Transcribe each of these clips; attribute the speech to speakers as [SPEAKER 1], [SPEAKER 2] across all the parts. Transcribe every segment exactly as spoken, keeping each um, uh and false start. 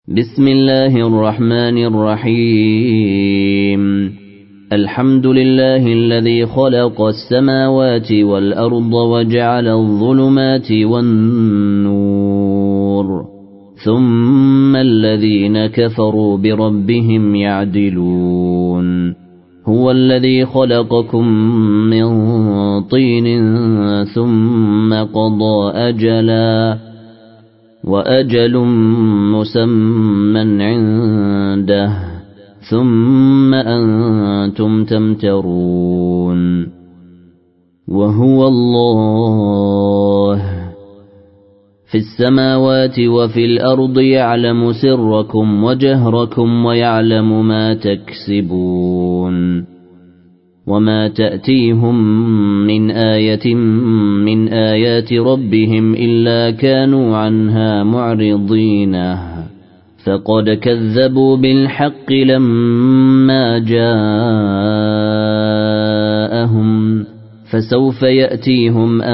[SPEAKER 1] بسم الله الرحمن الرحيم. الحمد لله الذي خلق السماوات والأرض وجعل الظلمات والنور ثم الذين كفروا بربهم يعدلون. هو الذي خلقكم من طين ثم قضى أجلا وأجل مسمى عنده ثم أنتم تمترون. وهو الله في السماوات وفي الأرض يعلم سركم وجهركم ويعلم ما تكسبون. وما تأتيهم من آية من آيات ربهم إلا كانوا عنها معرضين. فقد كذبوا بالحق لما جاءهم فسوف يأتيهم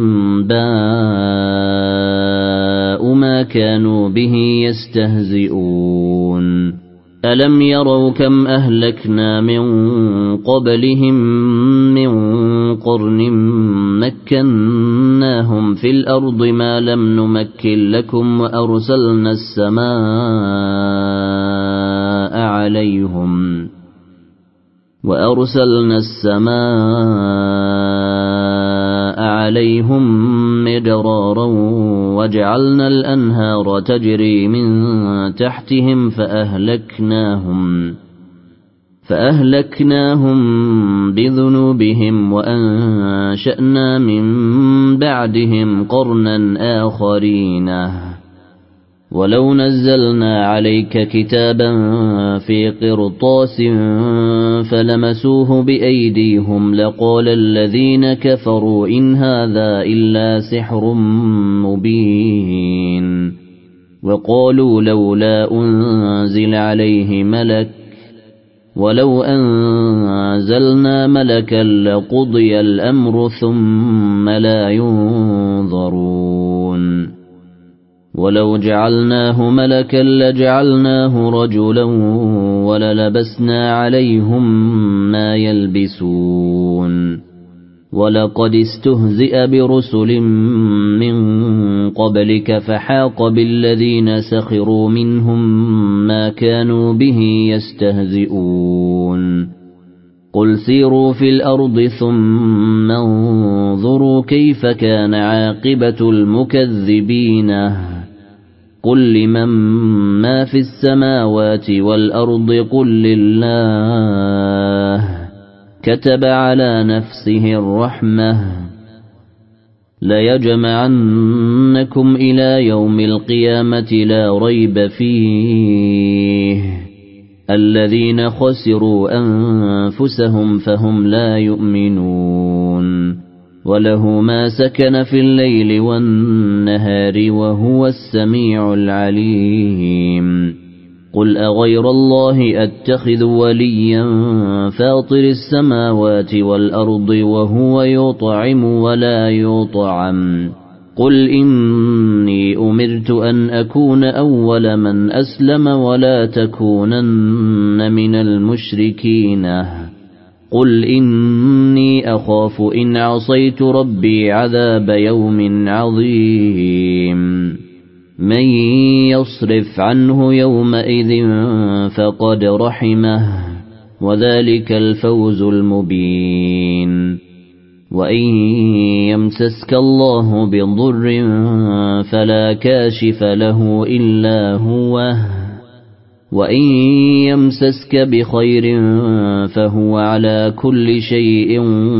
[SPEAKER 1] أنباء ما كانوا به يستهزئون. ألم يروا كم أهلكنا من قبلهم من قرن مكناهم في الأرض ما لم نمكن لكم وأرسلنا السماء عليهم وأرسلنا السماء عليهم مدرارا وجعلنا الأنهار تجري من تحتهم فأهلكناهم فأهلكناهم بذنوبهم وأنشأنا من بعدهم قرنا آخرين. ولو نزلنا عليك كتابا في قرطاس فلمسوه بأيديهم لقال الذين كفروا إن هذا إلا سحر مبين. وقالوا لولا أنزل عليه ملك ولو أنزلنا ملكا لقضي الأمر ثم لا ينظرون. ولو جعلناه ملكا لجعلناه رجلا وللبسنا عليهم ما يلبسون. ولقد استهزئ برسل من قبلك فحاق بالذين سخروا منهم ما كانوا به يستهزئون. قل سيروا في الأرض ثم انظروا كيف كان عاقبة المكذبين. قل لمن ما في السماوات والأرض قل لله كتب على نفسه الرحمة ليجمعنكم إلى يوم القيامة لا ريب فيه الذين خسروا أنفسهم فهم لا يؤمنون. وله ما سكن في الليل والنهار وهو السميع العليم. قل أغير الله أتخذ وليا فاطر السماوات والأرض وهو يطعم ولا يطعم. قل إني أمرت أن أكون أول من أسلم ولا تكونن من المشركين. قل إني أخاف إن عصيت ربي عذاب يوم عظيم. من يصرف عنه يومئذ فقد رحمه وذلك الفوز المبين. وإن يمسسك الله بضر فلا كاشف له إلا هو وإن يمسسك بخير فهو على كل شيء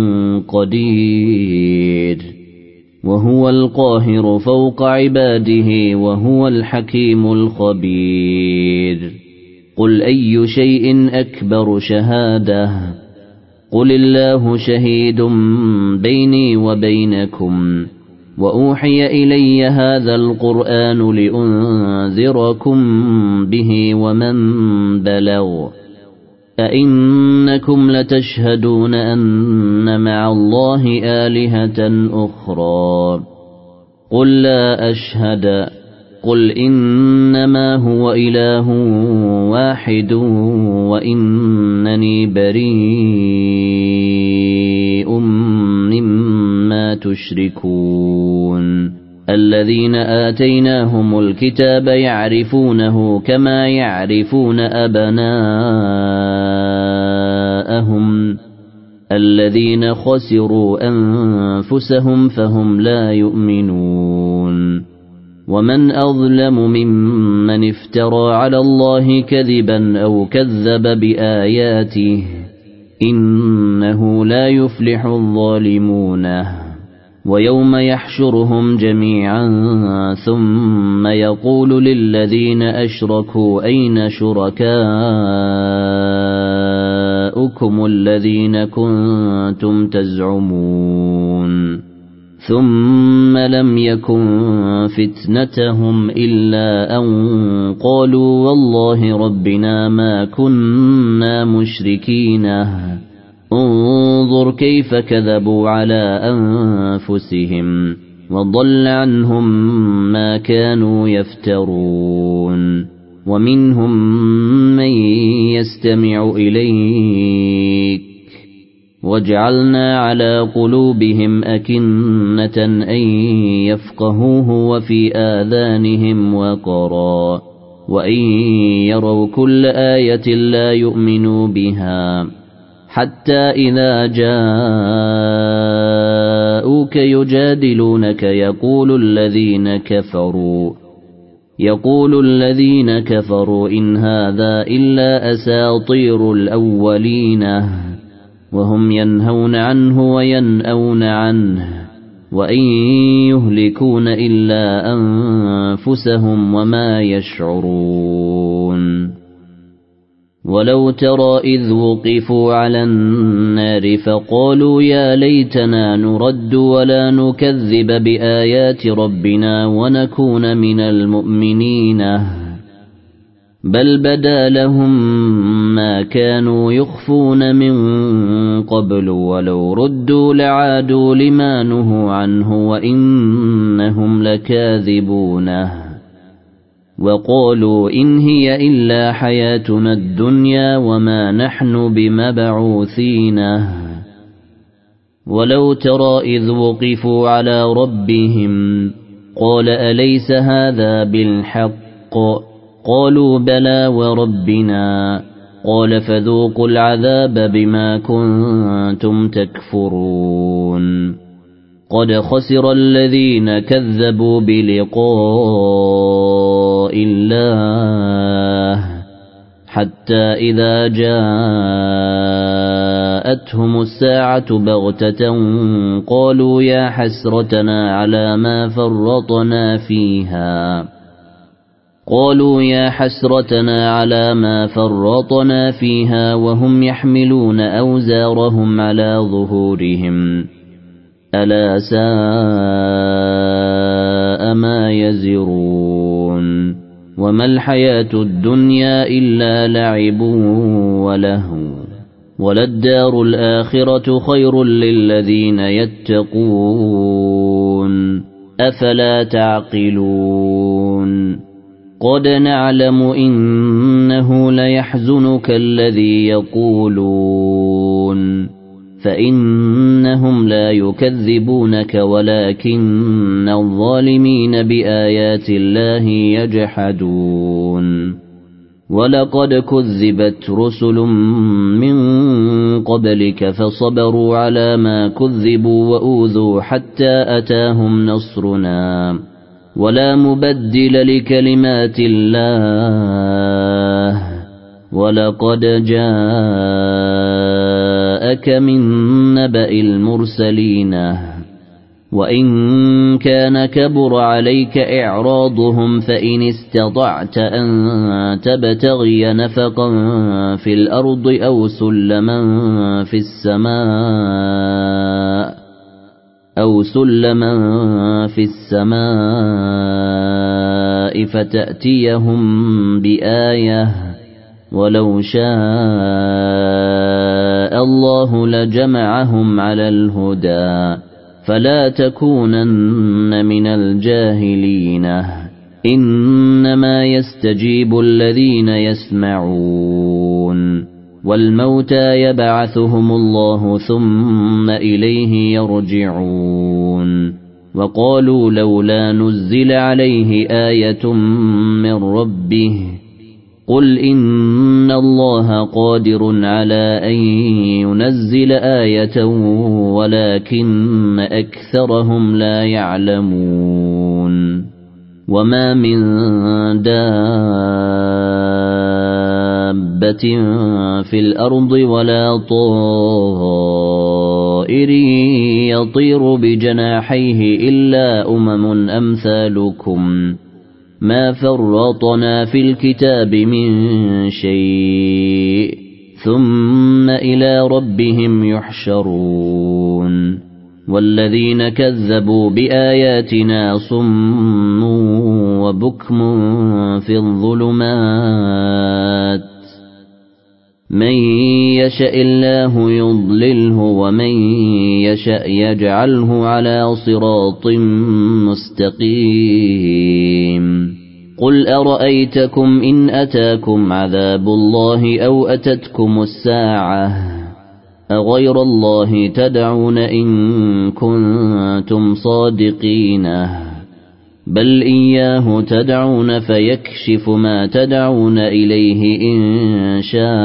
[SPEAKER 1] قدير. وهو القاهر فوق عباده وهو الحكيم الخبير. قل أي شيء أكبر شهادة قل الله شهيد بيني وبينكم. وأوحي إلي هذا القرآن لأنذركم به ومن بلغ. أئنكم لتشهدون أن مع الله آلهة أخرى قل لا أشهد قل إنما هو إله واحد وإنني بريء مما تشركون الذين آتيناهم الكتاب يعرفونه كما يعرفون أبناءهم الذين خسروا أنفسهم فهم لا يؤمنون ومن أظلم ممن افترى على الله كذبا أو كذب بآياته إنه لا يفلح الظالمون ويوم يحشرهم جميعا ثم يقول للذين أشركوا أين شركاؤكم الذين كنتم تزعمون ثم لم يكن فتنتهم إلا أن قالوا والله ربنا ما كنا مشركين انظر كيف كذبوا على أنفسهم وضل عنهم ما كانوا يفترون ومنهم من يستمع إليك وجعلنا على قلوبهم أكنة أن يفقهوه وفي آذانهم وقرا وإن يروا كل آية لا يؤمنوا بها حتى إذا جاءوك يجادلونك يقول الذين كفروا يقول الذين كفروا إن هذا إلا أساطير الأولين وهم ينهون عنه وينأون عنه وإن يهلكون إلا أنفسهم وما يشعرون ولو ترى إذ وقفوا على النار فقالوا يا ليتنا نرد ولا نكذب بآيات ربنا ونكون من المؤمنين بل بدا لهم ما كانوا يخفون من قبل ولو ردوا لعادوا لما نهوا عنه وإنهم لكاذبون وقالوا إن هي إلا حياتنا الدنيا وما نحن بمبعوثين ولو ترى إذ وقفوا على ربهم قال أليس هذا بالحق قالوا بلى وربنا قال فذوقوا العذاب بما كنتم تكفرون قد خسر الذين كذبوا بلقاء الله حتى إذا جاءتهم الساعة بغتة قالوا يا حسرتنا على ما فرطنا فيها قالوا يا حسرتنا على ما فرطنا فيها وهم يحملون أوزارهم على ظهورهم ألا ساء ما يزرون وما الحياة الدنيا إلا لعب ولهو وللدار الآخرة خير للذين يتقون أفلا تعقلون قد نعلم إنه ليحزنك الذي يقولون فإنهم لا يكذبونك ولكن الظالمين بآيات الله يجحدون ولقد كذبت رسل من قبلك فصبروا على ما كذبوا وأوذوا حتى أتاهم نصرنا ولا مبدل لكلمات الله ولقد جاءك من نبأ المرسلين وإن كان كبر عليك إعراضهم فإن استطعت أن تبتغي نفقا في الأرض أو سلما في السماء أو سلما في السماء فتأتيهم بآية ولو شاء الله لجمعهم على الهدى فلا تكونن من الجاهلين إنما يستجيب الذين يسمعون والموتى يبعثهم الله ثم إليه يرجعون وقالوا لولا نزل عليه آية من ربه قل إن الله قادر على أن ينزل آية ولكن أكثرهم لا يعلمون وما من دابة في الأرض ولا طائر يطير بجناحيه إلا أمم أمثالكم ما فرطنا في الكتاب من شيء ثم إلى ربهم يحشرون والذين كذبوا بآياتنا صم وبكم في الظلمات من يشاء الله يضلله ومن يشاء يجعله على صراط مستقيم قل أرأيتكم إن أتاكم عذاب الله أو أتتكم الساعة أغير الله تدعون إن كنتم صادقين بل إياه تدعون فيكشف ما تدعون إليه إن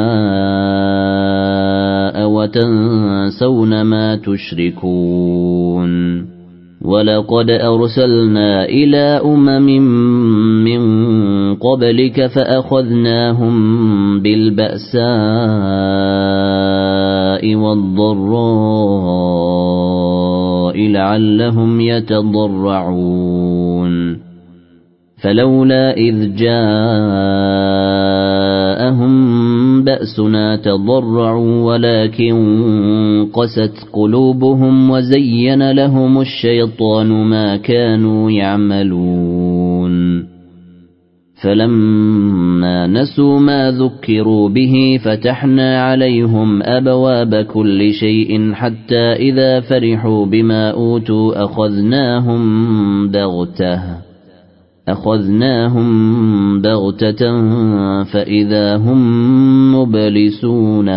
[SPEAKER 1] شاء وتنسون ما تشركون ولقد أرسلنا إلى أمم من قبلك فأخذناهم بالبأساء والضراء لعلهم يتضرعون فلولا إذ جاءهم بأسنا تضرعوا ولكن قست قلوبهم وزين لهم الشيطان ما كانوا يعملون فلما نسوا ما ذكروا به فتحنا عليهم أبواب كل شيء حتى إذا فرحوا بما أوتوا أخذناهم بغتة أخذناهم بغتة فإذا هم مبلسون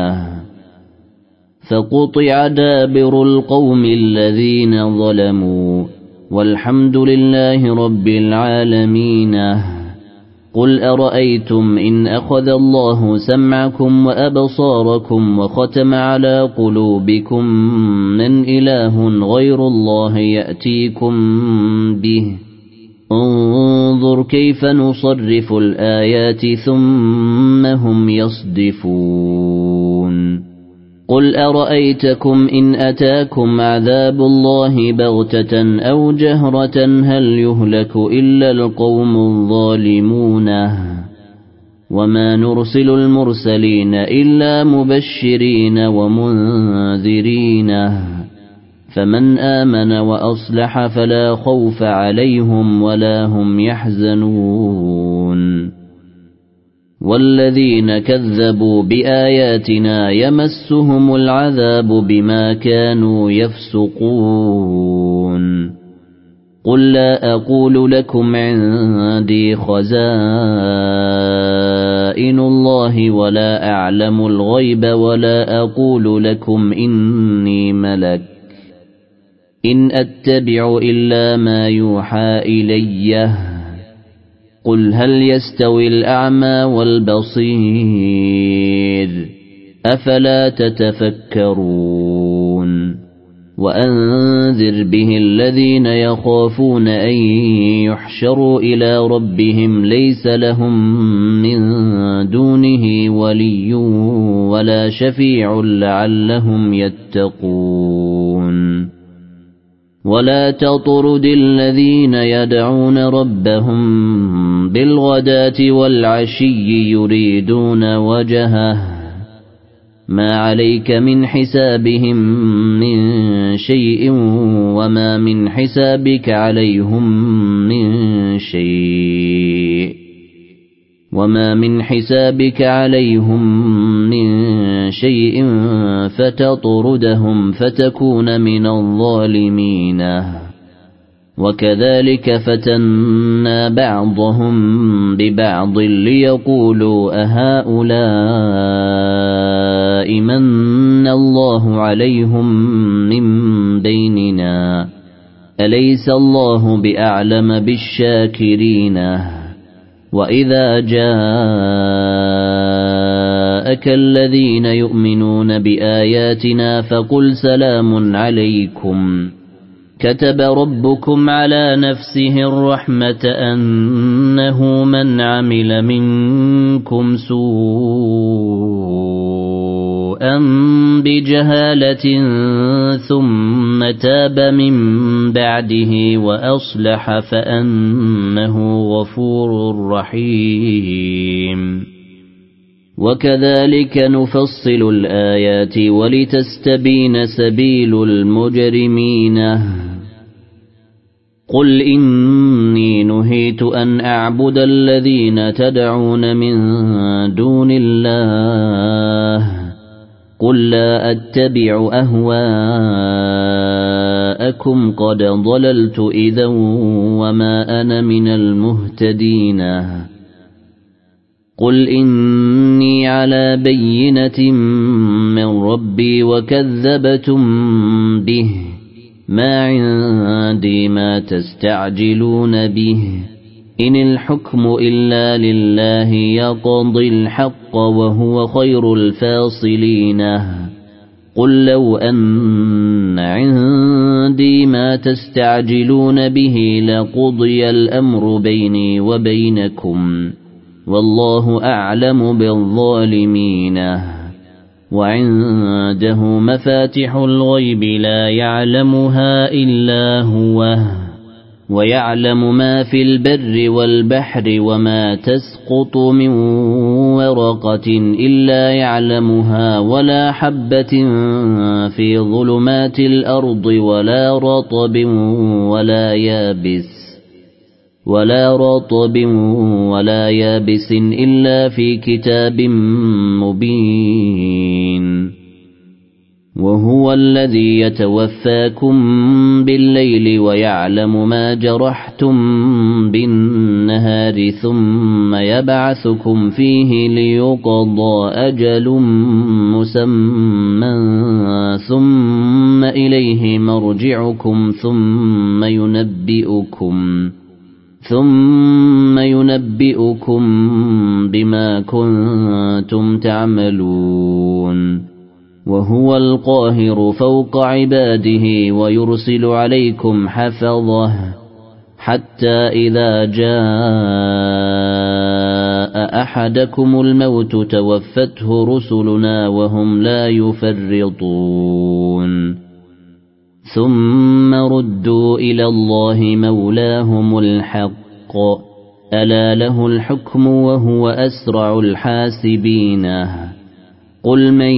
[SPEAKER 1] فقطع دابر القوم الذين ظلموا والحمد لله رب العالمين قل أرأيتم إن أخذ الله سمعكم وأبصاركم وختم على قلوبكم من إله غير الله يأتيكم به انظر كيف نصرف الآيات ثم هم يصدفون قل أرأيتكم إن أتاكم عذاب الله بغتة أو جهرة هل يهلك إلا القوم الظالمون وما نرسل المرسلين إلا مبشرين ومنذرين فمن آمن وأصلح فلا خوف عليهم ولا هم يحزنون والذين كذبوا بآياتنا يمسهم العذاب بما كانوا يفسقون قل لا أقول لكم عندي خزائن الله ولا أعلم الغيب ولا أقول لكم إني ملك إن أتبع إلا ما يوحى إلي قل هل يستوي الأعمى والبصير أفلا تتفكرون وأنذر به الذين يخافون أن يحشروا إلى ربهم ليس لهم من دونه ولي ولا شفيع لعلهم يتقون ولا تطرد الذين يدعون ربهم بالغداة والعشي يريدون وجهه ما عليك من حسابهم من شيء وما من حسابك عليهم من شيء وما من حسابك عليهم من شيء فتطردهم فتكون من الظالمين وكذلك فتنا بعضهم ببعض ليقولوا أهؤلاء من الله عليهم من بيننا أليس الله بأعلم بالشاكرين وإذا جاءك الذين يؤمنون بآياتنا فقل سلام عليكم كتب ربكم على نفسه الرحمة أنه من عمل منكم سوءا بجهالة ثم تاب من بعده وأصلح فأنه غفور رحيم وكذلك نفصل الآيات ولتستبين سبيل المجرمين قل إني نهيت أن أعبد الذين تدعون من دون الله قل لا أتبع أهواءكم قد ضللت إذا وما أنا من المهتدين قل إني على بينة من ربي وكذبتم به ما عندي ما تستعجلون به إن الحكم إلا لله يقضي الحق وهو خير الفاصلين قل لو أن عندي ما تستعجلون به لقضي الأمر بيني وبينكم والله أعلم بالظالمين وعنده مفاتح الغيب لا يعلمها إلا هو ويعلم ما في البر والبحر وما تسقط من ورقة إلا يعلمها ولا حبة في ظلمات الأرض ولا رطب ولا يابس ولا رطب ولا يابس إلا في كتاب مبين وهو الذي يتوفاكم بالليل ويعلم ما جرحتم بالنهار ثم يبعثكم فيه ليقضى أجل مسمى ثم إليه مرجعكم ثم ينبئكم ثم ينبئكم بما كنتم تعملون وهو القاهر فوق عباده ويرسل عليكم حفظه حتى إذا جاء أحدكم الموت توفته رسلنا وهم لا يفرطون ثم ردوا إلى الله مولاهم الحق ألا له الحكم وهو أسرع الحاسبين قل من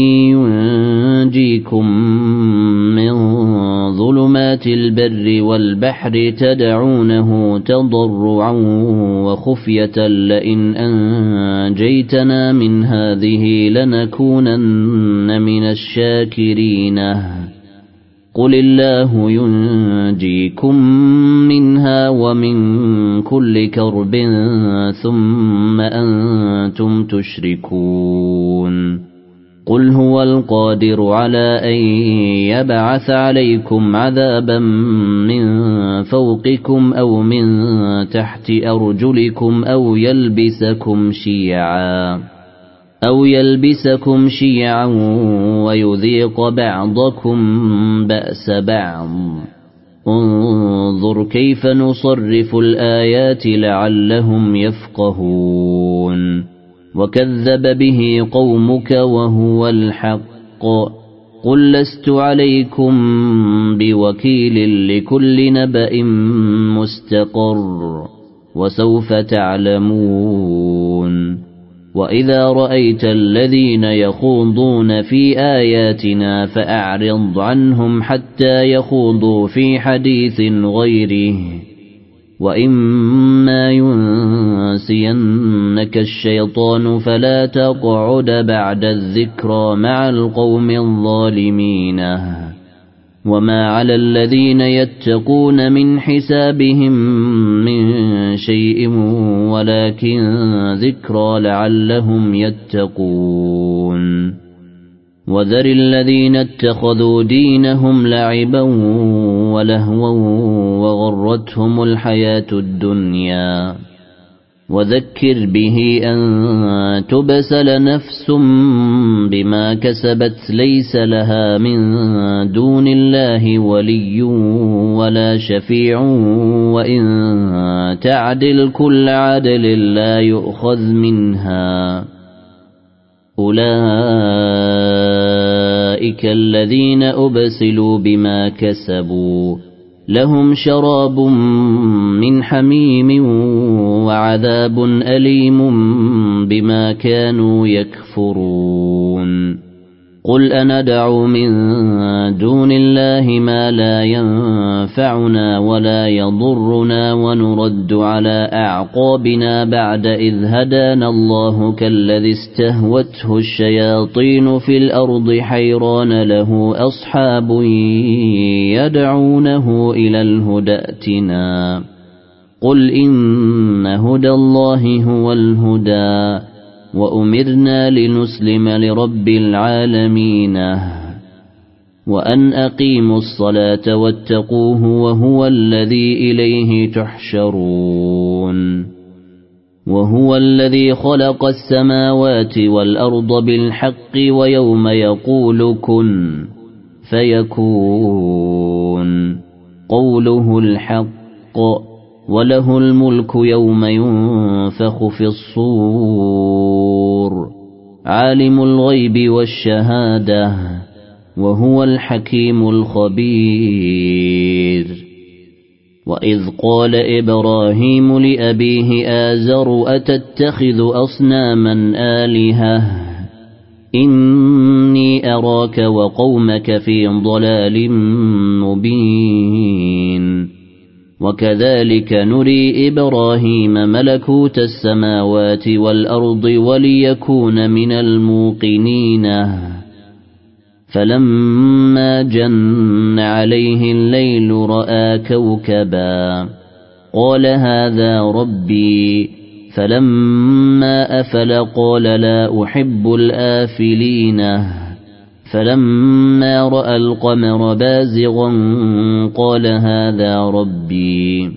[SPEAKER 1] ينجيكم من ظلمات البر والبحر تدعونه تضرعا وخفية لئن أنجيتنا من هذه لنكونن من الشاكرين قل الله ينجيكم منها ومن كل كرب ثم أنتم تشركون قل هو القادر على أن يبعث عليكم عذابا من فوقكم أو من تحت أرجلكم أو يلبسكم شيعا أو يلبسكم شيعا ويذيق بعضكم بأس بعض انظر كيف نصرف الآيات لعلهم يفقهون وكذب به قومك وهو الحق قل لست عليكم بوكيل لكل نبأ مستقر وسوف تعلمون وإذا رأيت الذين يخوضون في آياتنا فأعرض عنهم حتى يخوضوا في حديث غيره وإما ينسينك الشيطان فلا تقعد بعد الذكرى مع القوم الظالمين وما على الذين يتقون من حسابهم من شيء ولكن ذكرى لعلهم يتقون وذر الذين اتخذوا دينهم لعبا ولهوا وغرتهم الحياة الدنيا وذكر به أن تبسل نفس بما كسبت ليس لها من دون الله ولي ولا شفيع وإن تعدل كل عدل لا يؤخذ منها أولئك الذين أبسلوا بما كسبوا لهم شراب من حميم وعذاب أليم بما كانوا يكفرون قل أندعو من دون الله ما لا ينفعنا ولا يضرنا ونرد على أعقابنا بعد إذ هدانا الله كالذي استهوته الشياطين في الأرض حيران له أصحاب يدعونه إلى الهدى ائتنا قل إن هدى الله هو الهدى وأمرنا لنسلم لرب العالمين وأن أقيموا الصلاة واتقوه وهو الذي إليه تحشرون وهو الذي خلق السماوات والأرض بالحق ويوم يقول كن فيكون قوله الحق وله الملك يوم ينفخ في الصور عالم الغيب والشهادة وهو الحكيم الخبير وإذ قال إبراهيم لأبيه آزر أتتخذ أصناما آلهة إني أراك وقومك في ضلال مبين وكذلك نري إبراهيم ملكوت السماوات والأرض وليكون من الموقنين فلما جن عليه الليل رأى كوكبا قال هذا ربي فلما أفل قال لا أحب الآفلين فلما رأى القمر بازغا قال هذا ربي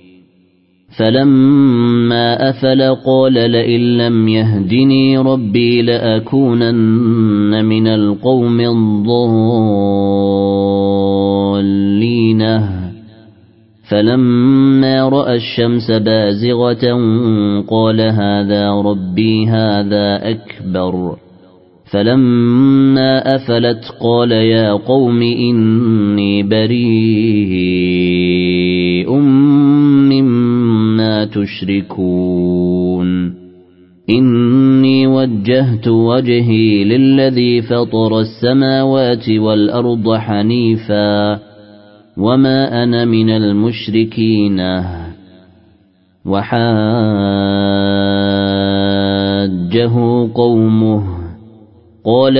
[SPEAKER 1] فلما أفل قال لئن لم يهدني ربي لأكونن من القوم الضالين فلما رأى الشمس بازغة قال هذا ربي هذا أكبر فلما أفلت قال يا قوم إني بريء مما تشركون إني وجهت وجهي للذي فطر السماوات والأرض حنيفا وما أنا من المشركين وحاجه قومه قال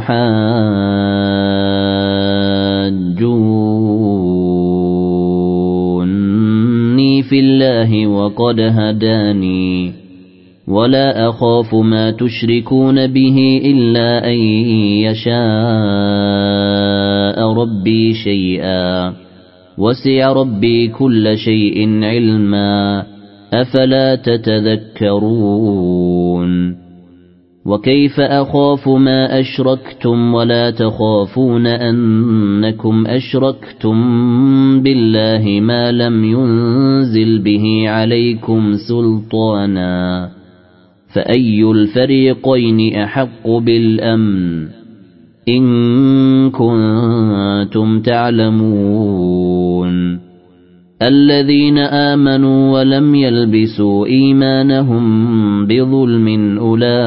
[SPEAKER 1] أتحاجوني في الله وقد هداني ولا أخاف ما تشركون به إلا أن يشاء ربي شيئا وسع ربي كل شيء علما أفلا تتذكرون وكيف أخاف ما أشركتم ولا تخافون أنكم أشركتم بالله ما لم ينزل به عليكم سلطانا فأي الفريقين أحق بالأمن إن كنتم تعلمون الذين آمنوا ولم يلبسوا إيمانهم بظلم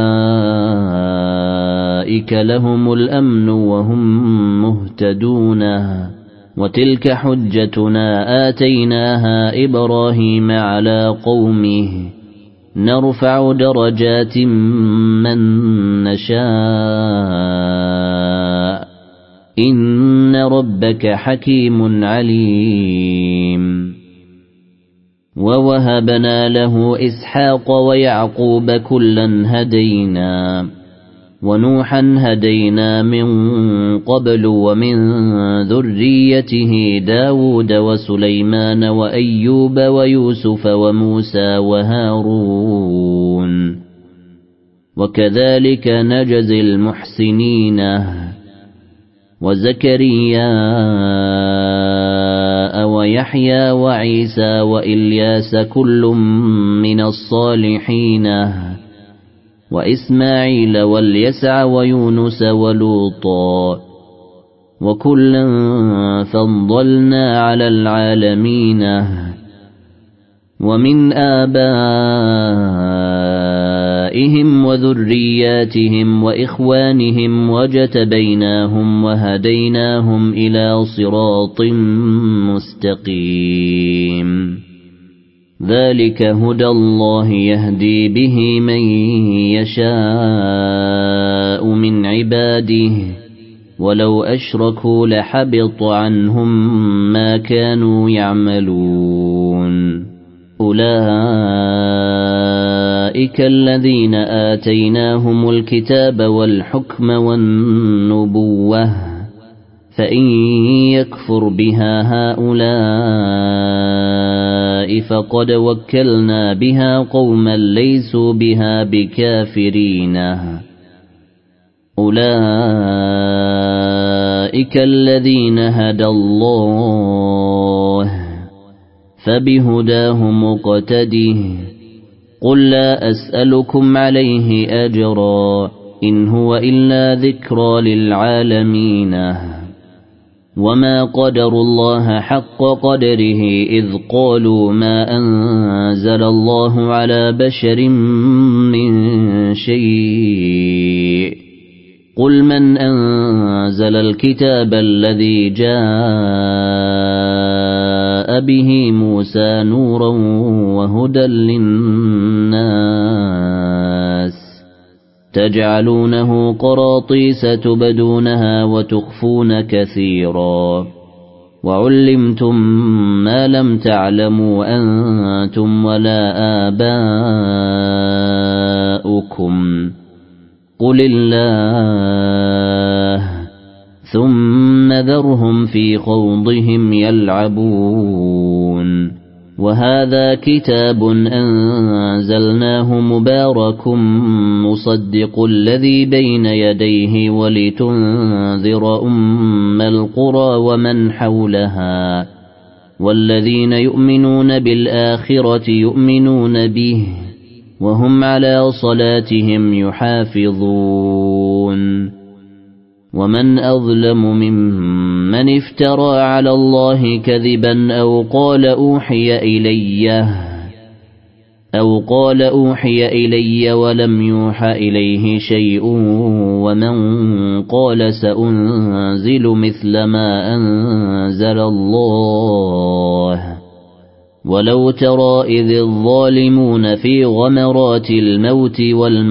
[SPEAKER 1] أولئك لهم الأمن وهم مهتدون وتلك حجتنا آتيناها إبراهيم على قومه نرفع درجات من نشاء إن ربك حكيم عليم ووهبنا له إسحاق ويعقوب كلا هدينا ونوحا هدينا من قبل ومن ذريته داود وسليمان وأيوب ويوسف وموسى وهارون وكذلك نجزي المحسنين وزكريا ويحيى وعيسى وإلياس كل من الصالحين وإسماعيل واليسع ويونس ولوطا وكلا فضلنا على العالمين ومن آبائهم وذرياتهم وإخوانهم وجتبيناهم وهديناهم إلى صراط مستقيم ذلك هدى الله يهدي به من يشاء من عباده ولو أشركوا لحبط عنهم ما كانوا يعملون أولئك الذين آتيناهم الكتاب والحكم والنبوة فإن يكفر بها هؤلاء فقد وكلنا بها قوما ليسوا بها بكافرين أولئك الذين هدى الله فبهداه مقتده قل لا أسألكم عليه أجرا إن هو إلا ذكرى للعالمين وما قدروا الله حق قدره إذ قالوا ما أنزل الله على بشر من شيء قل من أنزل الكتاب الذي جاء به موسى نورا وهدى للناس تجعلونه قراطيس تبدونها وتخفون كثيرا وعلمتم ما لم تعلموا أنتم ولا آباؤكم قل الله ثم ذرهم في خوضهم يلعبون وهذا كتاب أنزلناه مبارك مصدق الذي بين يديه ولتنذر أم القرى ومن حولها والذين يؤمنون بالآخرة يؤمنون به وهم على صلاتهم يحافظون ومن أظلم ممن افترى على الله كذبا أو قال أوحي إلي أو قال أوحي إلي ولم يوحى إليه شيء ومن قال سأنزل مثل ما أنزل الله ولو ترى إذ الظالمون في غمرات الموت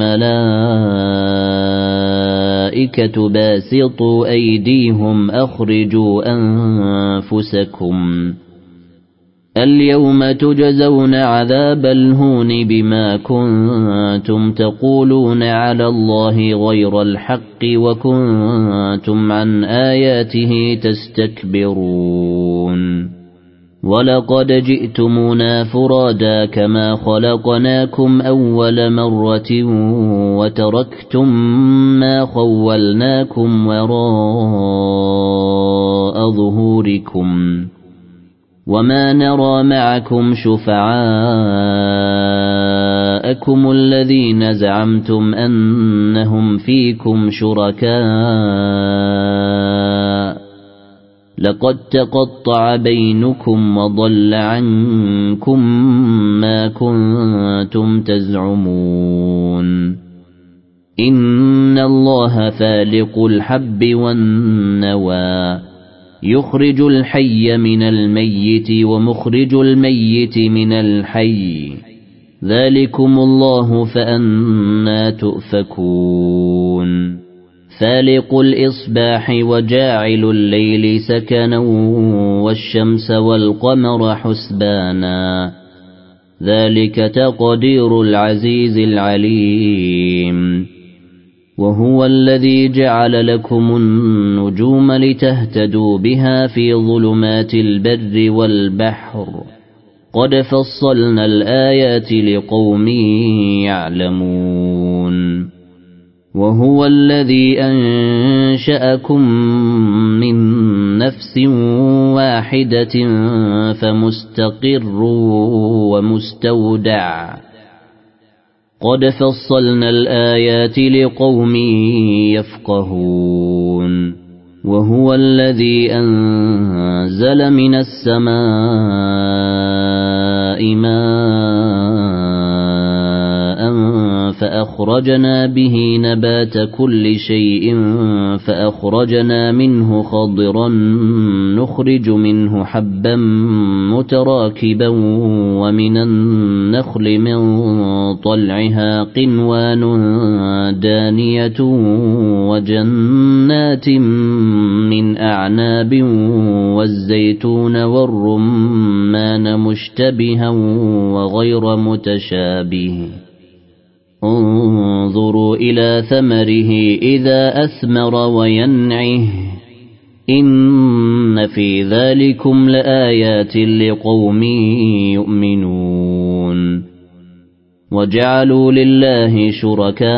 [SPEAKER 1] والملائكة باسطوا أيديهم أخرجوا أنفسكم اليوم تجزون عذاب الهون بما كنتم تقولون على الله غير الحق وكنتم عن آياته تستكبرون ولقد جئتمونا فرادا كما خلقناكم أول مرة وتركتم ما خولناكم وراء ظهوركم وما نرى معكم شفعاءكم الذين زعمتم أنهم فيكم شركاء لقد تقطع بينكم وضل عنكم ما كنتم تزعمون إن الله فالق الحب والنوى يخرج الحي من الميت ومخرج الميت من الحي ذلكم الله فأنى تؤفكون فالق الإصباح وجاعل الليل سكنا والشمس والقمر حسبانا ذلك تقدير العزيز العليم وهو الذي جعل لكم النجوم لتهتدوا بها في ظلمات البر والبحر قد فصلنا الآيات لقوم يعلمون وهو الذي أنشأكم من نفس واحدة فمستقر ومستودع قد فصلنا الآيات لقوم يفقهون وهو الذي أنزل من السماء ماء فأخرجنا به نبات كل شيء فأخرجنا منه خضرا نخرج منه حبا متراكبا ومن النخل من طلعها قنوان دانية وجنات من أعناب والزيتون والرمان مشتبها وغير متشابه انظروا إلى ثمره إذا أثمر وينعه إن في ذلكم لآيات لقوم يؤمنون وجعلوا لله شركاء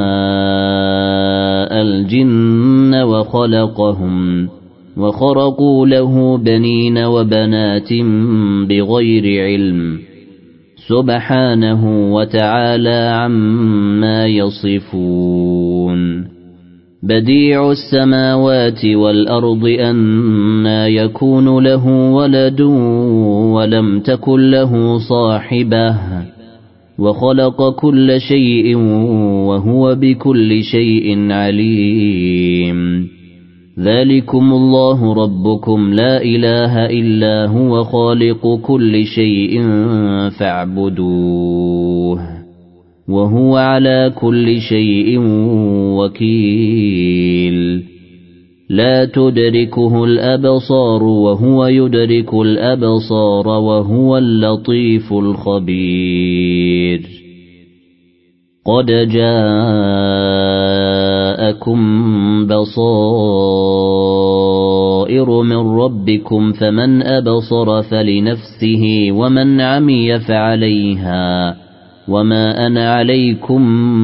[SPEAKER 1] الجن وخلقهم وخرقوا له بنين وبنات بغير علم سبحانه وتعالى عما يصفون بديع السماوات والأرض أنى يكون له ولد ولم تكن له صاحبة وخلق كل شيء وهو بكل شيء عليم ذلكم الله ربكم لا إله إلا هو خالق كل شيء فاعبدوه وهو على كل شيء وكيل لا تدركه الأبصار وهو يدرك الأبصار وهو اللطيف الخبير قد جاءكم بصائر من ربكم فمن أبصر فلنفسه ومن عمي فعليها وما أنا عليكم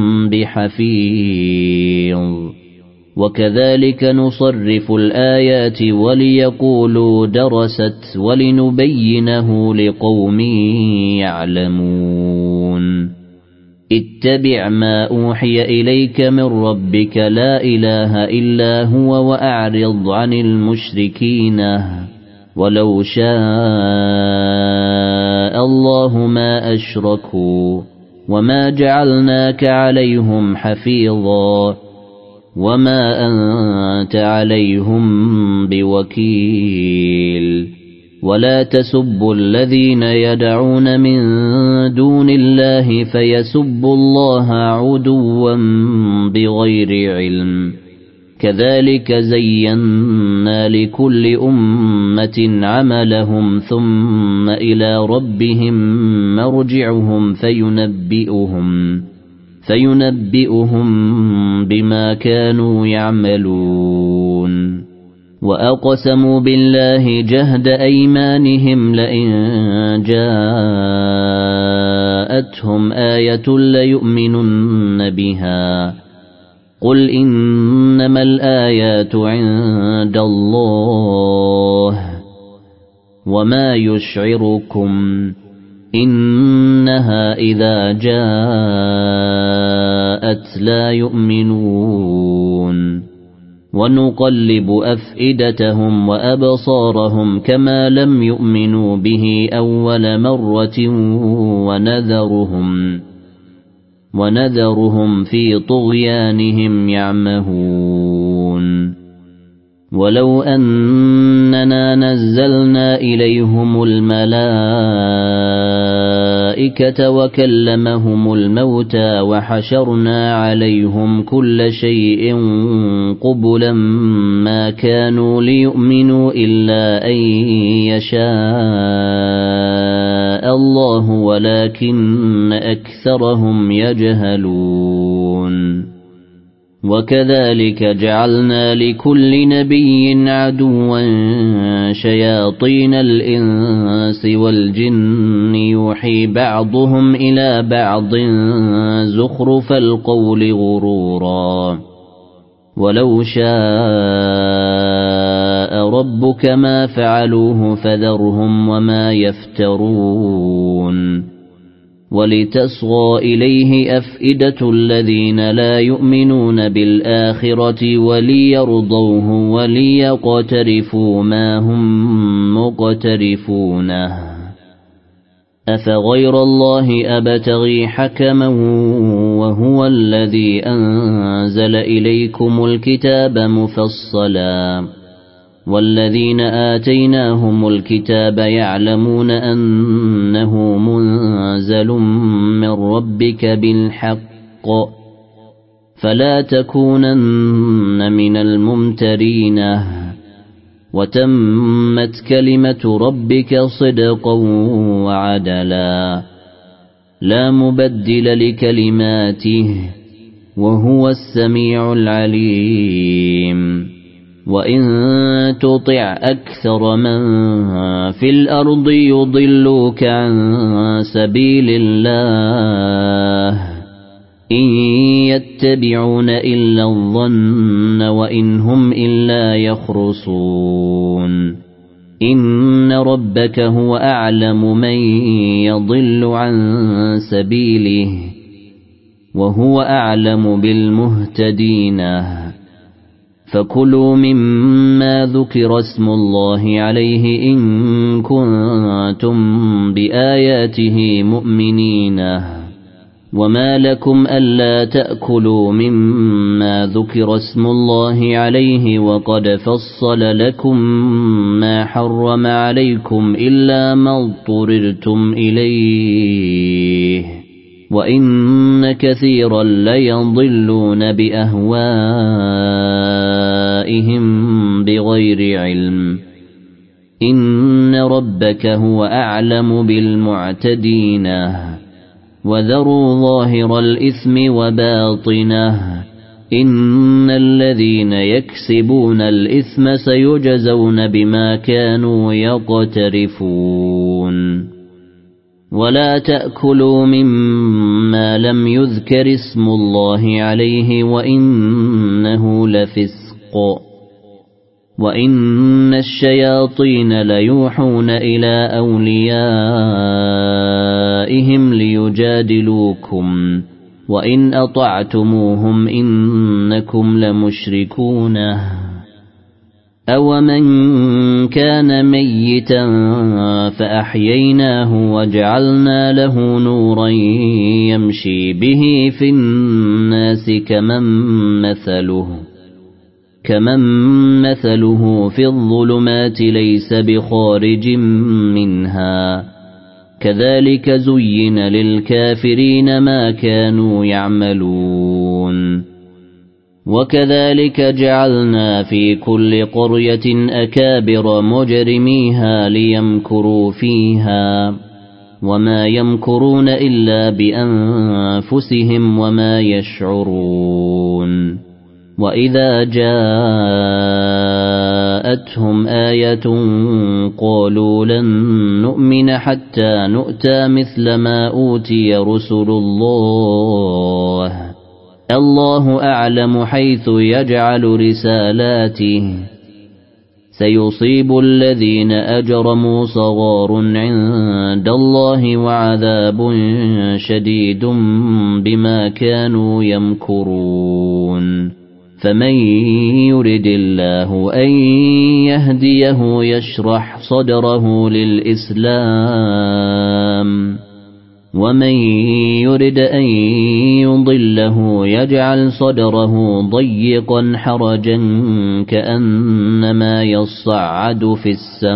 [SPEAKER 1] بحفيظ وكذلك نصرف الآيات وليقولوا درست ولنبينه لقوم يعلمون اتبع ما أوحي إليك من ربك لا إله إلا هو وأعرض عن المشركين ولو شاء الله ما أشركوا وما جعلناك عليهم حفيظا وما أنت عليهم بوكيل ولا تسبوا الذين يدعون من دون الله فيسبوا الله عدوا بغير علم كذلك زينا لكل أمة عملهم ثم إلى ربهم مرجعهم فينبئهم فينبئهم بما كانوا يعملون وأقسموا بالله جهد أيمانهم لئن جاءتهم آية ليؤمنن بها قل إنما الآيات عند الله وما يشعركم إنها إذا جاءت لا يؤمنون ونقلب أفئدتهم وأبصارهم كما لم يؤمنوا به أول مرة ونذرهم ونذرهم في طغيانهم يعمهون ولو أننا نزلنا إليهم الملائكة وكلمهم الموتى وحشرنا عليهم كل شيء قبلا ما كانوا ليؤمنوا إلا أن يشاء الله ولكن أكثرهم يجهلون وكذلك جعلنا لكل نبي عدوا شياطين الإنس والجن يوحي بعضهم إلى بعض زخرف القول غرورا ولو شاء ربك ما فعلوه فذرهم وما يفترون ولتصغى إليه أفئدة الذين لا يؤمنون بالآخرة وليرضوه وليقترفوا ما هم مقترفونه أفغير الله أبتغي حكما وهو الذي أنزل إليكم الكتاب مفصلا والذين آتيناهم الكتاب يعلمون أنه منزل من ربك بالحق فلا تكونن من الممترين وتمت كلمة ربك صدقا وعدلا لا مبدل لكلماته وهو السميع العليم وإن تطع أكثر من في الأرض يضلوك عن سبيل الله إن يتبعون إلا الظن وإن هم إلا يخرصون إن ربك هو أعلم من يضل عن سبيله وهو أعلم بالمهتدين فكلوا مما ذكر اسم الله عليه إن كنتم بآياته مؤمنين وما لكم ألا تأكلوا مما ذكر اسم الله عليه وقد فصل لكم ما حرم عليكم إلا ما اضطررتم إليه وإن كثيرا ليضلون بأهوائهم بغير علم إن ربك هو أعلم بالمعتدين وذروا ظاهر الإثم وباطنه إن الذين يكسبون الإثم سيجزون بما كانوا يقترفون ولا تأكلوا مما لم يذكر اسم الله عليه وإنه لفسق وإن الشياطين ليوحون إلى أوليائهم ليجادلوكم وإن أطعتموهم إنكم لمشركون أومن كان ميتا فأحييناه وجعلنا له نورا يمشي به في الناس كمن مثله كمن مثله في الظلمات ليس بخارج منها كذلك زين للكافرين ما كانوا يعملون وكذلك جعلنا في كل قرية أكابر مجرميها ليمكروا فيها وما يمكرون إلا بأنفسهم وما يشعرون وإذا جاءتهم آية قالوا لن نؤمن حتى نؤتى مثل ما أوتي رسل الله الله أعلم حيث يجعل رسالاته سيصيب الذين أجرموا صغار عند الله وعذاب شديد بما كانوا يمكرون فمن يرد الله أن يهديه يشرح صدره للإسلام ومن يرد أن يضله يجعل صدره ضيقا حرجا كأنما يصعد في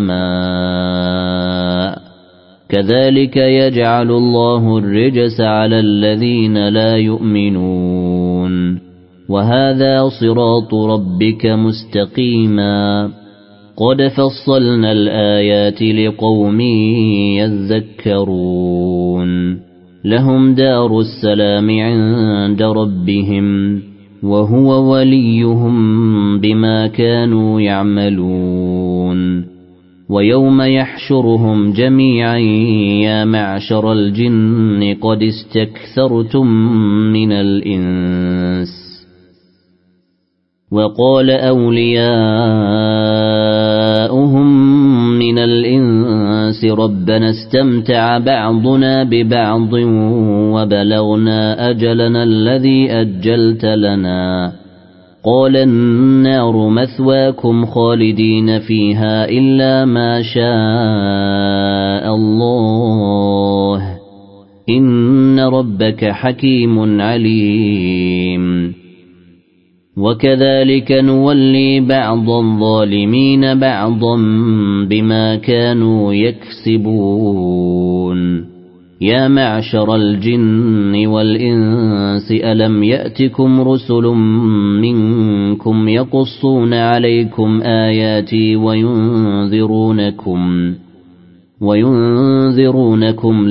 [SPEAKER 1] السماء كذلك يجعل الله الرجس على الذين لا يؤمنون وهذا صراط ربك مستقيما قد فصلنا الآيات لقوم يذكرون لهم دار السلام عند ربهم وهو وليهم بما كانوا يعملون ويوم يحشرهم جميعا يا معشر الجن قد استكثرتم من الإنس وقال أولياؤهم من الإنس ربنا استمتع بعضنا ببعض وبلغنا أجلنا الذي أجلت لنا قال النار مثواكم خالدين فيها إلا ما شاء الله إن ربك حكيم عليم وكذلك نولي بعض الظالمين بعضا بما كانوا يكسبون يا معشر الجن والإنس ألم يأتكم رسل منكم يقصون عليكم آياتي وينذرونكم وينذرونكم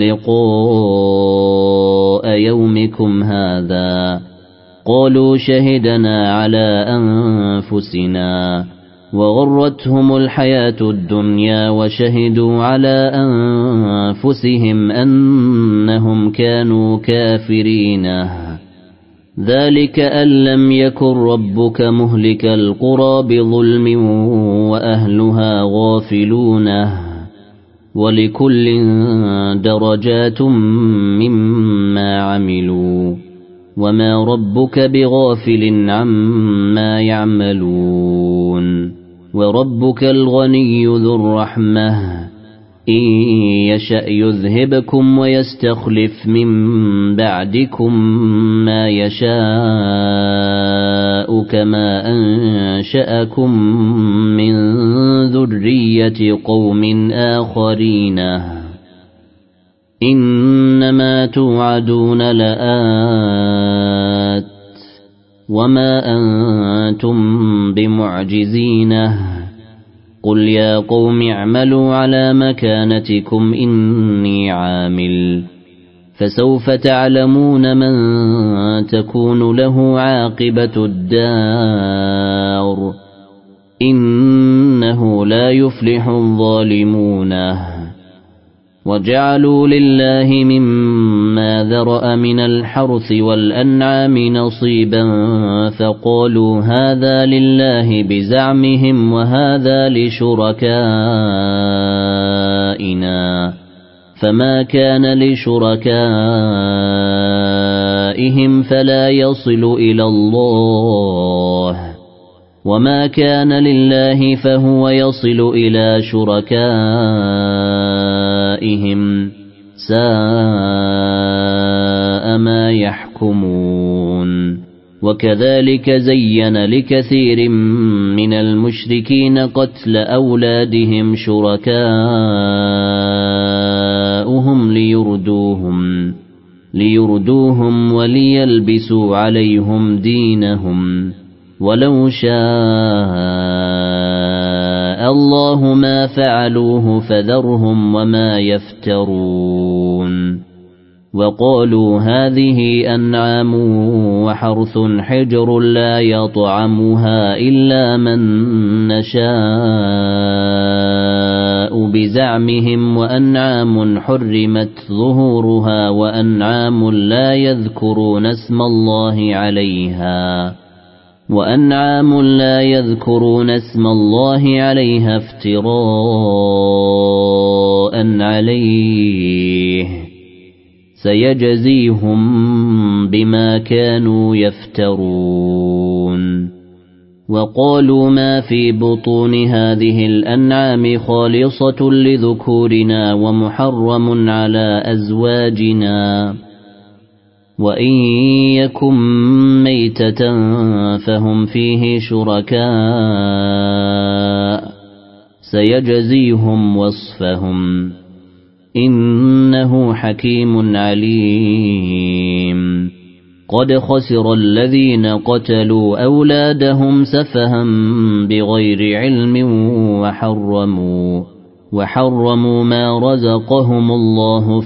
[SPEAKER 1] لقاء يومكم هذا قالوا شهدنا على أنفسنا وغرتهم الحياة الدنيا وشهدوا على أنفسهم أنهم كانوا كافرين ذلك أن لم يكن ربك مهلك القرى بظلم وأهلها غافلون ولكل درجات مما عملوا وما ربك بغافل عما يعملون وربك الغني ذو الرحمة إن يشأ يذهبكم ويستخلف من بعدكم ما يشاء كما أنشأكم من ذرية قوم آخرين إنما توعدون لآت وما أنتم بمعجزين قل يا قوم اعملوا على مكانتكم إني عامل فسوف تعلمون من تكون له عاقبة الدار إنه لا يفلح الظالمون وجعلوا لله مما ذرأ من الحرث والأنعام نصيبا فقالوا هذا لله بزعمهم وهذا لشركائنا فما كان لشركائهم فلا يصل إلى الله وما كان لله فهو يصل إلى شركائهم ساء ما يحكمون وكذلك زين لكثير من المشركين قتل أولادهم شركاؤهم ليردوهم ليردوهم وليلبسوا عليهم دينهم ولو شاء الله ما فعلوه فذرهم وما يفترون وقالوا هذه أنعام وحرث حجر لا يطعمها إلا من نشاء بزعمهم وأنعام حرمت ظهورها وأنعام لا يذكرون اسم الله عليها وأنعام لا يذكرون اسم الله عليها افتراء عليه سيجزيهم بما كانوا يفترون وقالوا ما في بطون هذه الأنعام خالصة لذكورنا ومحرم على أزواجنا وإن يكن ميتة فهم فيه شركاء سيجزيهم وصفهم إنه حكيم عليم قد خسر الذين قتلوا أولادهم سفها بغير علم وحرموا وحرموا ما رزقهم الله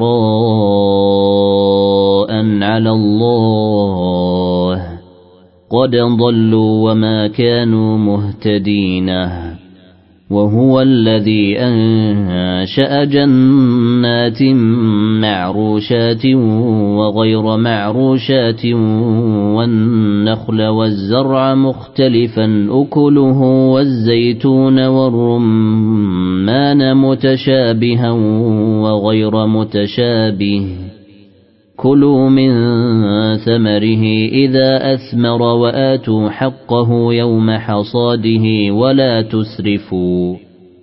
[SPEAKER 1] افتراء على الله قد ضلوا وما كانوا مهتدين وهو الذي أنشأ جنات معروشات وغير معروشات والنخل والزرع مختلفا أكله والزيتون والرمان متشابها وغير متشابه كلوا من ثمره إذا أثمر وآتوا حقه يوم حصاده ولا تسرفوا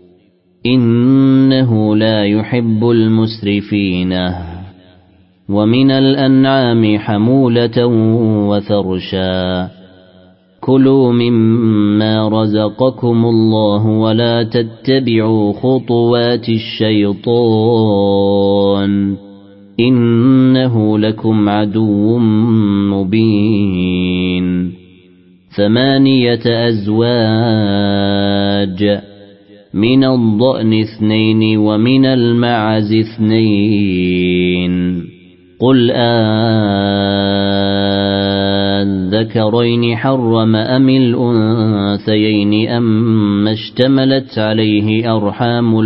[SPEAKER 1] إنه لا يحب المسرفين ومن الأنعام حمولة وفرشا كلوا مما رزقكم الله ولا تتبعوا خطوات الشيطان إنه لكم عدو مبين ثمانية أزواج من الضأن اثنين ومن المعز اثنين قل أذكرين حرم أم الأنثيين أم اشتملت عليه أرحام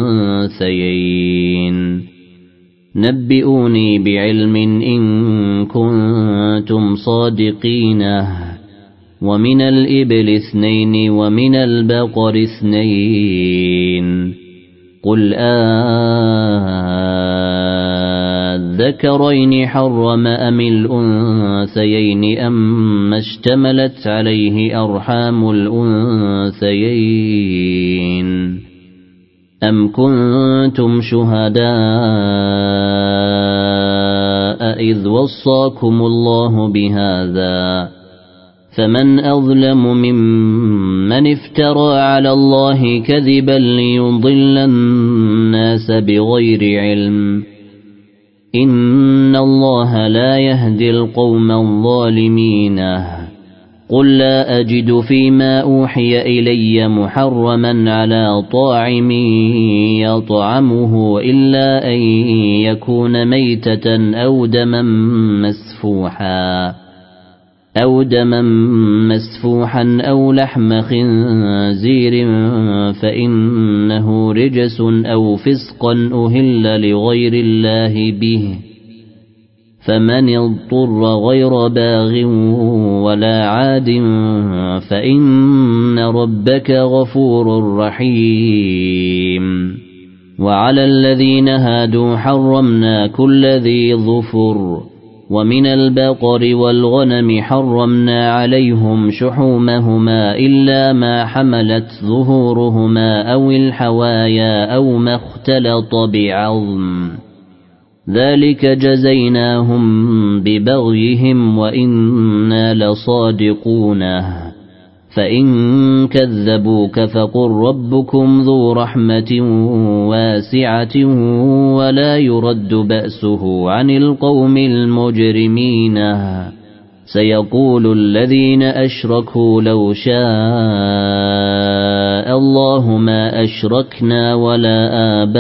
[SPEAKER 1] الأنثيين نبئوني بعلم إن كنتم صادقين ومن الإبل اثنين ومن البقر اثنين قل أذكرين حرم أم الأنثيين أم اشتملت عليه أرحام الأنثيين أم كنتم شهداء إذ وصاكم الله بهذا فمن أظلم ممن افترى على الله كذبا ليضل الناس بغير علم إن الله لا يهدي القوم الظالمين قل لا أجد فيما أوحي إلي محرما على طاعم يطعمه إلا أن يكون ميتة أو دما مسفوحا أو دما مسفوحا أو لحم خنزير فإنه رجس أو فسقا أهل لغير الله به فمن اضطر غير باغ ولا عاد فإن ربك غفور رحيم وعلى الذين هادوا حرمنا كل ذي ظفر ومن البقر والغنم حرمنا عليهم شحومهما إلا ما حملت ظهورهما أو الحوايا أو ما اختلط بعظم ذلك جزيناهم ببغيهم وإنا لصادقون فإن كذبوك فقل ربكم ذو رحمة واسعة ولا يرد بأسه عن القوم المجرمين سيقول الذين أشركوا لو شاء الله ما أشركنا ولا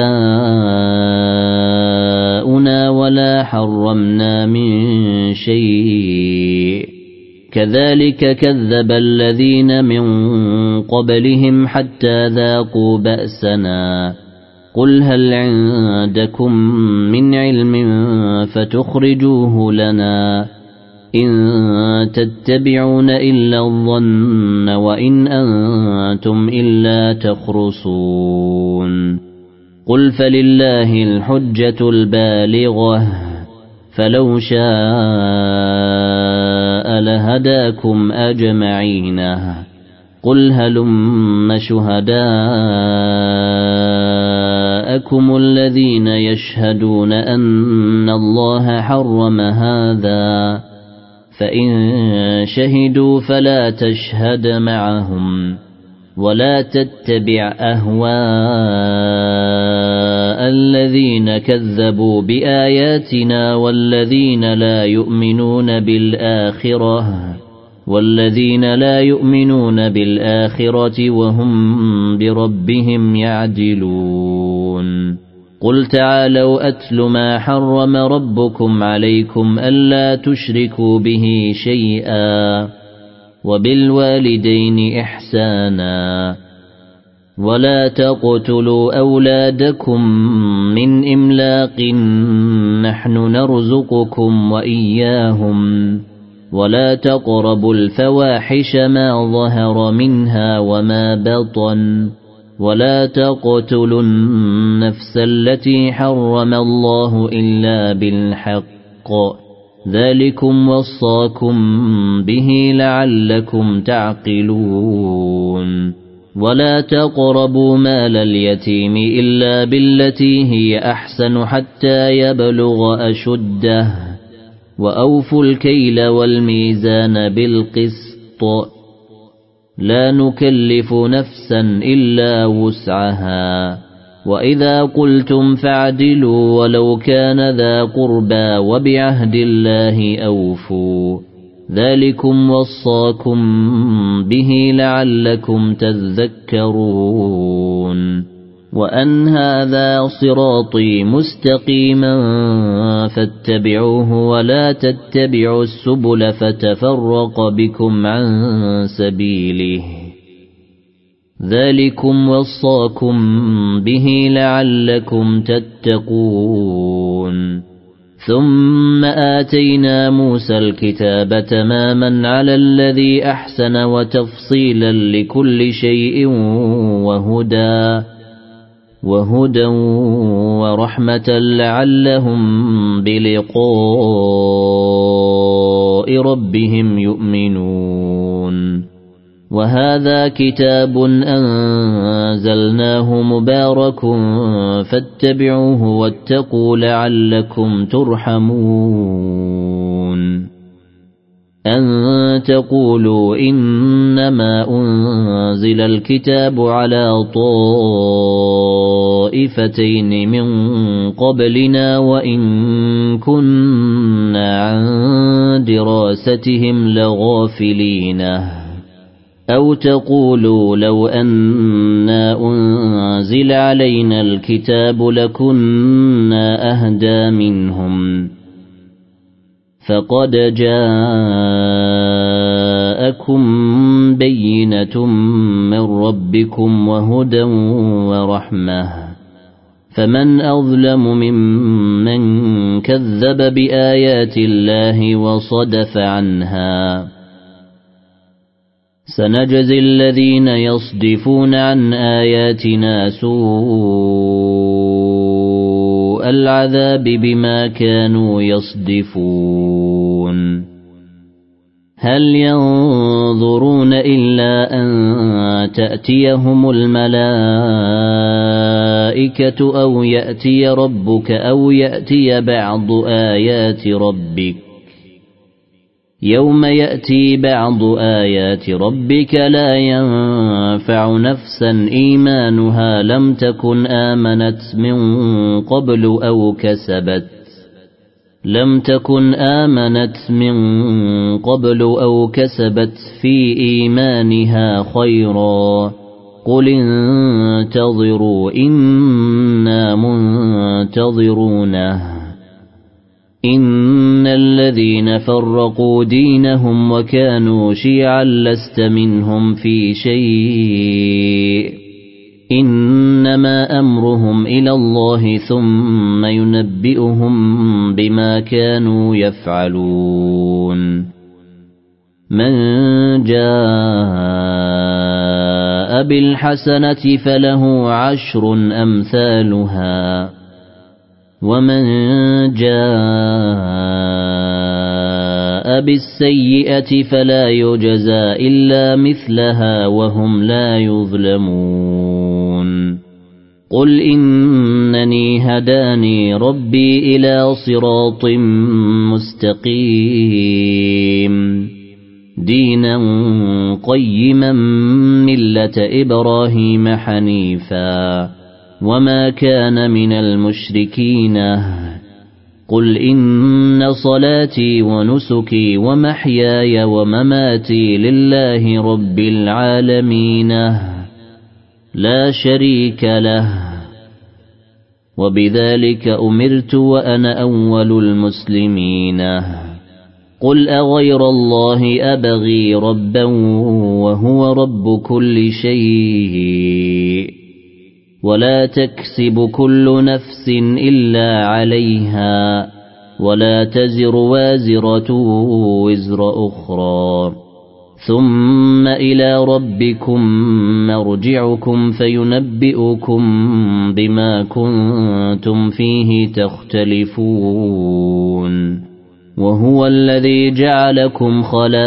[SPEAKER 1] آباؤنا ولا حرمنا من شيء كذلك كذب الذين من قبلهم حتى ذاقوا بأسنا قل هل عندكم من علم فتخرجوه لنا إن تتبعون إلا الظن وإن أنتم إلا تخرصون قل فلله الحجة البالغة فلو شاء هداكم أجمعين قل هلم شهداءكم الذين يشهدون أن الله حرم هذا فإن شهدوا فلا تشهد معهم ولا تتبع أهواء الذين كذبوا بآياتنا والذين لا يؤمنون بالآخرة والذين لا يؤمنون بالآخرة وهم بربهم يعدلون قل تعالوا أتل ما حرم ربكم عليكم ألا تشركوا به شيئا وبالوالدين إحسانا ولا تقتلوا أولادكم من إملاق نحن نرزقكم وإياهم ولا تقربوا الفواحش ما ظهر منها وما بطن ولا تقتلوا النفس التي حرم الله إلا بالحق ذلكم وصاكم به لعلكم تعقلون ولا تقربوا مال اليتيم إلا بالتي هي أحسن حتى يبلغ أشده وأوفوا الكيل والميزان بالقسط لا نكلف نفسا إلا وسعها وإذا قلتم فاعدلوا ولو كان ذا قربى وبعهد الله أوفوا ذلكم وصاكم به لعلكم تذكرون وأن هذا صراطي مستقيما فاتبعوه ولا تتبعوا السبل فتفرق بكم عن سبيله ذلكم وصاكم به لعلكم تتقون ثم آتينا موسى الكتاب تماما على الذي أحسن وتفصيلا لكل شيء وهدى وهدى ورحمة لعلهم بلقاء ربهم يؤمنون وهذا كتاب أنزلناه مبارك فاتبعوه واتقوا لعلكم ترحمون أن تقولوا إنما أنزل الكتاب على طائفتين من قبلنا وإن كنا عن دراستهم لغافلين أو تقولوا لو أنا أنزل علينا الكتاب لكنا أهدى منهم فقد جاءكم بينة من ربكم وهدى ورحمة فمن أظلم ممن كذب بآيات الله وصدف عنها سنجزي الذين يصدفون عن آياتنا سوء العذاب بما كانوا يصدفون هل ينظرون إلا أن تأتيهم الملائكة أو يأتي ربك أو يأتي بعض آيات ربك يوم يأتي بعض آيات ربك لا ينفع نفسا إيمانها لم تكن آمنت من قبل أو كسبت لم تكن آمنت من قبل أو كسبت في إيمانها خيرا قل انتظروا إنا منتظرون إن الذين فرقوا دينهم وكانوا شيعا لست منهم في شيء إنما أمرهم إلى الله ثم ينبئهم بما كانوا يفعلون من جاء بالحسنة فله عشر أمثالها ومن جاء جزاء بالسيئة فلا يجزى إلا مثلها وهم لا يظلمون قل إنني هداني ربي إلى صراط مستقيم دينا قيما ملة إبراهيم حنيفا وما كان من المشركين قل إن صلاتي ونسكي ومحياي ومماتي لله رب العالمين لا شريك له وبذلك أمرت وأنا أول المسلمين قل أغير الله أبغي ربا وهو رب كل شيء ولا تكسب كل نفس إلا عليها ولا تزر وازرة وزر أخرى ثم إلى ربكم مرجعكم فينبئكم بما كنتم فيه تختلفون وهو الذي جعلكم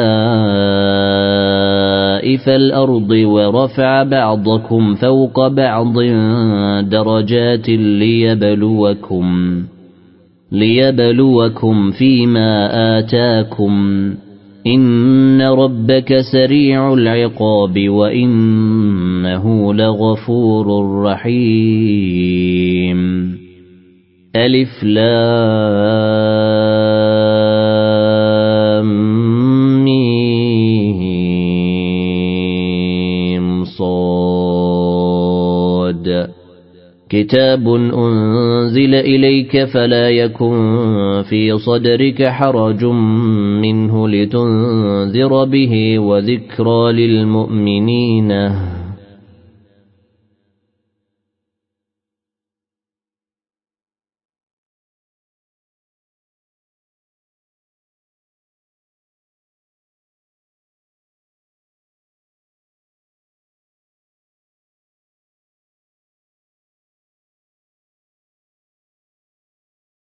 [SPEAKER 1] خلائف الأرض ورفع بعضكم فوق بعض درجات ليبلوكم ليبلوكم فيما آتاكم إن ربك سريع العقاب وإنه لغفور رحيم ألف لام ميم صاد كتاب أنزل إليك فلا يكن في صدرك حرج منه لتنذر به وذكرى للمؤمنين